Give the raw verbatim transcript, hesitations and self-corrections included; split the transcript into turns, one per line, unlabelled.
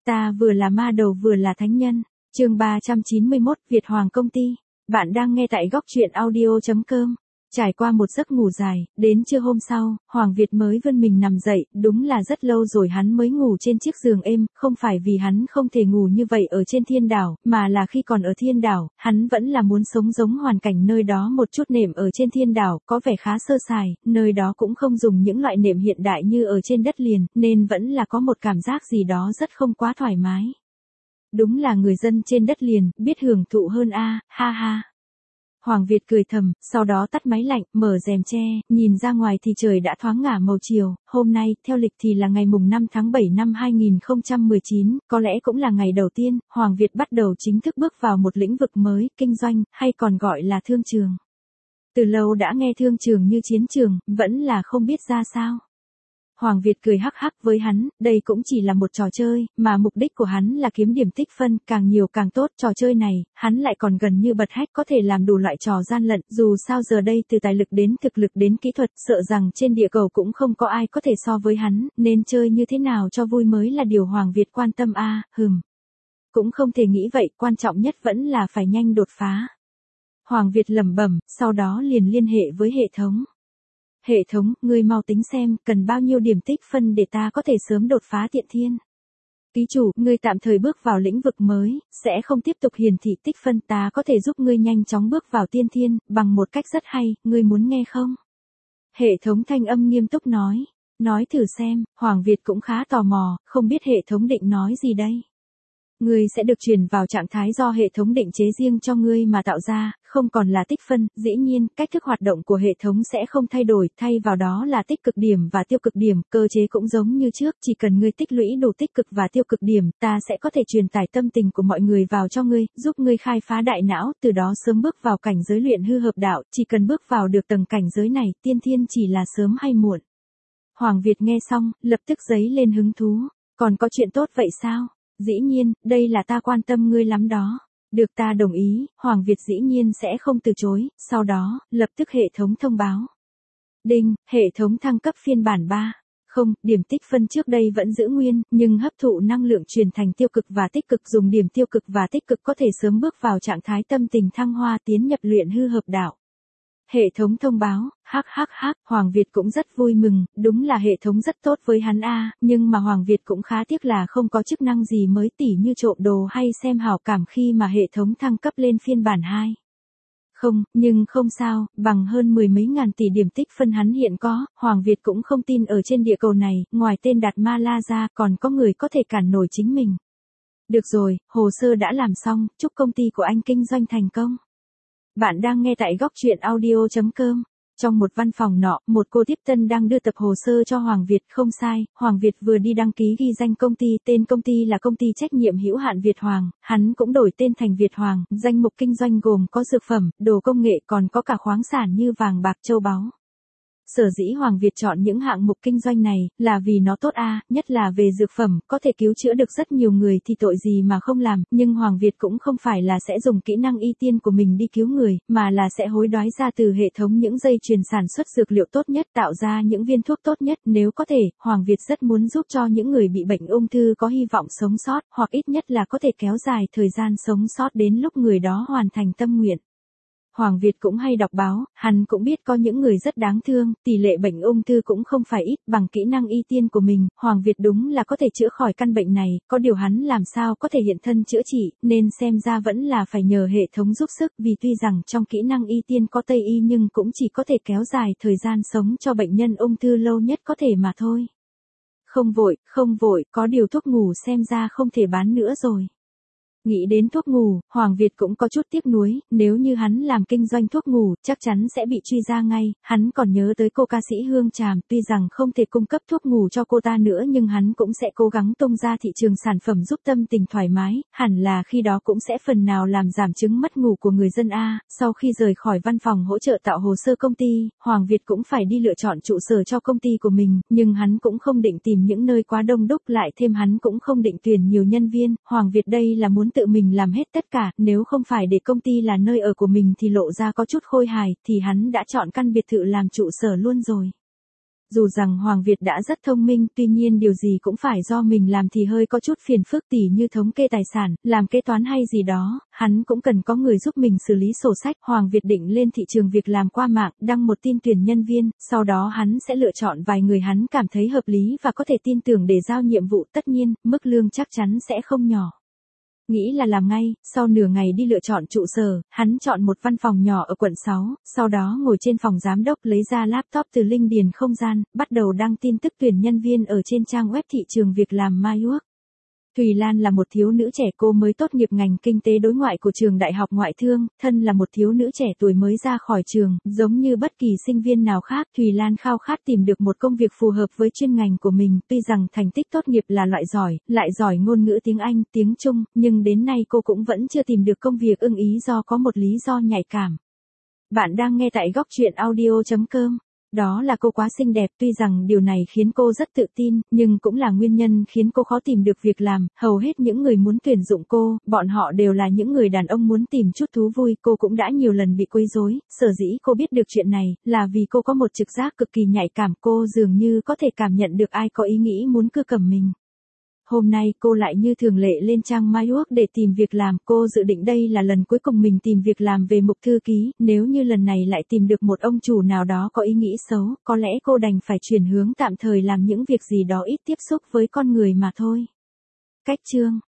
Ta vừa là ma đầu vừa là thánh nhân. Chương ba trăm chín mươi mốt, Việt Hoàng công ty. Bạn đang nghe tại góc truyện audio chấm com. Trải qua một giấc ngủ dài, đến trưa hôm sau, Hoàng Việt mới vươn mình nằm dậy, đúng là rất lâu rồi hắn mới ngủ trên chiếc giường êm, không phải vì hắn không thể ngủ như vậy ở trên thiên đảo, mà là khi còn ở thiên đảo, hắn vẫn là muốn sống giống hoàn cảnh nơi đó một chút. Nệm ở trên thiên đảo có vẻ khá sơ sài, nơi đó cũng không dùng những loại nệm hiện đại như ở trên đất liền, nên vẫn là có một cảm giác gì đó rất không quá thoải mái. Đúng là người dân trên đất liền, biết hưởng thụ hơn a, ha ha. Hoàng Việt cười thầm, sau đó tắt máy lạnh, mở rèm che, nhìn ra ngoài thì trời đã thoáng ngả màu chiều. Hôm nay, theo lịch thì là ngày mùng năm tháng bảy năm hai nghìn không trăm mười chín, có lẽ cũng là ngày đầu tiên, Hoàng Việt bắt đầu chính thức bước vào một lĩnh vực mới, kinh doanh, hay còn gọi là thương trường. Từ lâu đã nghe thương trường như chiến trường, vẫn là không biết ra sao. Hoàng Việt cười hắc hắc với hắn, đây cũng chỉ là một trò chơi, mà mục đích của hắn là kiếm điểm tích phân, càng nhiều càng tốt. Trò chơi này, hắn lại còn gần như bật hách, có thể làm đủ loại trò gian lận, dù sao giờ đây từ tài lực đến thực lực đến kỹ thuật, sợ rằng trên địa cầu cũng không có ai có thể so với hắn, nên chơi như thế nào cho vui mới là điều Hoàng Việt quan tâm a, à, hừm. Cũng không thể nghĩ vậy, quan trọng nhất vẫn là phải nhanh đột phá. Hoàng Việt lẩm bẩm, sau đó liền liên hệ với hệ thống. Hệ thống, ngươi mau tính xem, cần bao nhiêu điểm tích phân để ta có thể sớm đột phá tiện thiên. Ký chủ, ngươi tạm thời bước vào lĩnh vực mới, sẽ không tiếp tục hiển thị tích phân, ta có thể giúp ngươi nhanh chóng bước vào tiên thiên, bằng một cách rất hay, ngươi muốn nghe không? Hệ thống thanh âm nghiêm túc nói, nói thử xem. Hoàng Việt cũng khá tò mò, không biết hệ thống định nói gì đây. Ngươi sẽ được truyền vào trạng thái do hệ thống định chế riêng cho ngươi mà tạo ra, không còn là tích phân. Dĩ nhiên, cách thức hoạt động của hệ thống sẽ không thay đổi, thay vào đó là tích cực điểm và tiêu cực điểm. Cơ chế cũng giống như trước, chỉ cần ngươi tích lũy đủ tích cực và tiêu cực điểm, ta sẽ có thể truyền tải tâm tình của mọi người vào cho ngươi, giúp ngươi khai phá đại não, từ đó sớm bước vào cảnh giới luyện hư hợp đạo. Chỉ cần bước vào được tầng cảnh giới này, tiên thiên chỉ là sớm hay muộn. Hoàng Việt nghe xong, lập tức dấy lên hứng thú. Còn có chuyện tốt vậy sao? Dĩ nhiên, đây là ta quan tâm ngươi lắm đó. Được, ta đồng ý. Hoàng Việt dĩ nhiên sẽ không từ chối. Sau đó, lập tức hệ thống thông báo. Đinh, hệ thống thăng cấp phiên bản ba. Không, điểm tích phân trước đây vẫn giữ nguyên, nhưng hấp thụ năng lượng truyền thành tiêu cực và tích cực. Dùng điểm tiêu cực và tích cực có thể sớm bước vào trạng thái tâm tình thăng hoa, tiến nhập luyện hư hợp đạo. Hệ thống thông báo, hắc hắc hắc, Hoàng Việt cũng rất vui mừng, đúng là hệ thống rất tốt với hắn a, nhưng mà Hoàng Việt cũng khá tiếc là không có chức năng gì mới, tỉ như trộm đồ hay xem hảo cảm khi mà hệ thống thăng cấp lên phiên bản hai. Không, nhưng không sao, bằng hơn mười mấy ngàn tỷ điểm tích phân hắn hiện có, Hoàng Việt cũng không tin ở trên địa cầu này, ngoài tên Đạt Ma La ra, còn có người có thể cản nổi chính mình. Được rồi, hồ sơ đã làm xong, chúc công ty của anh kinh doanh thành công. Bạn đang nghe tại góc truyện audio chấm com. Trong một văn phòng nọ, một cô tiếp tân đang đưa tập hồ sơ cho Hoàng Việt. Không sai, Hoàng Việt vừa đi đăng ký ghi danh công ty, tên công ty là công ty trách nhiệm hữu hạn Việt Hoàng, hắn cũng đổi tên thành Việt Hoàng. Danh mục kinh doanh gồm có dược phẩm, đồ công nghệ, còn có cả khoáng sản như vàng bạc châu báu. Sở dĩ Hoàng Việt chọn những hạng mục kinh doanh này, là vì nó tốt a, nhất là về dược phẩm, có thể cứu chữa được rất nhiều người thì tội gì mà không làm, nhưng Hoàng Việt cũng không phải là sẽ dùng kỹ năng y tiên của mình đi cứu người, mà là sẽ hối đoái ra từ hệ thống những dây chuyền sản xuất dược liệu tốt nhất, tạo ra những viên thuốc tốt nhất. Nếu có thể, Hoàng Việt rất muốn giúp cho những người bị bệnh ung thư có hy vọng sống sót, hoặc ít nhất là có thể kéo dài thời gian sống sót đến lúc người đó hoàn thành tâm nguyện. Hoàng Việt cũng hay đọc báo, hắn cũng biết có những người rất đáng thương, tỷ lệ bệnh ung thư cũng không phải ít, bằng kỹ năng y tiên của mình, Hoàng Việt đúng là có thể chữa khỏi căn bệnh này, có điều hắn làm sao có thể hiện thân chữa trị, nên xem ra vẫn là phải nhờ hệ thống giúp sức, vì tuy rằng trong kỹ năng y tiên có Tây y nhưng cũng chỉ có thể kéo dài thời gian sống cho bệnh nhân ung thư lâu nhất có thể mà thôi. Không vội, không vội, có điều thuốc ngủ xem ra không thể bán nữa rồi. Nghĩ đến thuốc ngủ, Hoàng Việt cũng có chút tiếc nuối, nếu như hắn làm kinh doanh thuốc ngủ, chắc chắn sẽ bị truy ra ngay. Hắn còn nhớ tới cô ca sĩ Hương Tràm, tuy rằng không thể cung cấp thuốc ngủ cho cô ta nữa nhưng hắn cũng sẽ cố gắng tung ra thị trường sản phẩm giúp tâm tình thoải mái, hẳn là khi đó cũng sẽ phần nào làm giảm chứng mất ngủ của người dân a. Sau khi rời khỏi văn phòng hỗ trợ tạo hồ sơ công ty, Hoàng Việt cũng phải đi lựa chọn trụ sở cho công ty của mình, nhưng hắn cũng không định tìm những nơi quá đông đúc, lại thêm hắn cũng không định tuyển nhiều nhân viên. Hoàng Việt đây là muốn tự mình làm hết tất cả, nếu không phải để công ty là nơi ở của mình thì lộ ra có chút khôi hài, thì hắn đã chọn căn biệt thự làm trụ sở luôn rồi. Dù rằng Hoàng Việt đã rất thông minh, tuy nhiên điều gì cũng phải do mình làm thì hơi có chút phiền phức, tỉ như thống kê tài sản, làm kế toán hay gì đó, hắn cũng cần có người giúp mình xử lý sổ sách. Hoàng Việt định lên thị trường việc làm qua mạng, đăng một tin tuyển nhân viên, sau đó hắn sẽ lựa chọn vài người hắn cảm thấy hợp lý và có thể tin tưởng để giao nhiệm vụ, tất nhiên, mức lương chắc chắn sẽ không nhỏ. Nghĩ là làm ngay, sau nửa ngày đi lựa chọn trụ sở, hắn chọn một văn phòng nhỏ ở quận sáu, sau đó ngồi trên phòng giám đốc lấy ra laptop từ linh điền không gian, bắt đầu đăng tin tức tuyển nhân viên ở trên trang web thị trường việc làm Maywork. Thùy Lan là một thiếu nữ trẻ, cô mới tốt nghiệp ngành kinh tế đối ngoại của trường Đại học Ngoại thương, thân là một thiếu nữ trẻ tuổi mới ra khỏi trường, giống như bất kỳ sinh viên nào khác, Thùy Lan khao khát tìm được một công việc phù hợp với chuyên ngành của mình, tuy rằng thành tích tốt nghiệp là loại giỏi, lại giỏi ngôn ngữ tiếng Anh, tiếng Trung, nhưng đến nay cô cũng vẫn chưa tìm được công việc ưng ý do có một lý do nhạy cảm. Bạn đang nghe tại góc truyện audio chấm com. Đó là cô quá xinh đẹp, tuy rằng điều này khiến cô rất tự tin, nhưng cũng là nguyên nhân khiến cô khó tìm được việc làm. Hầu hết những người muốn tuyển dụng cô, bọn họ đều là những người đàn ông muốn tìm chút thú vui. Cô cũng đã nhiều lần bị quấy rối, sở dĩ cô biết được chuyện này, là vì cô có một trực giác cực kỳ nhạy cảm. Cô dường như có thể cảm nhận được ai có ý nghĩ muốn cưa cầm mình. Hôm nay cô lại như thường lệ lên trang Maywork để tìm việc làm. Cô dự định đây là lần cuối cùng mình tìm việc làm về mục thư ký, nếu như lần này lại tìm được một ông chủ nào đó có ý nghĩ xấu, có lẽ cô đành phải chuyển hướng tạm thời làm những việc gì đó ít tiếp xúc với con người mà thôi. Cách chương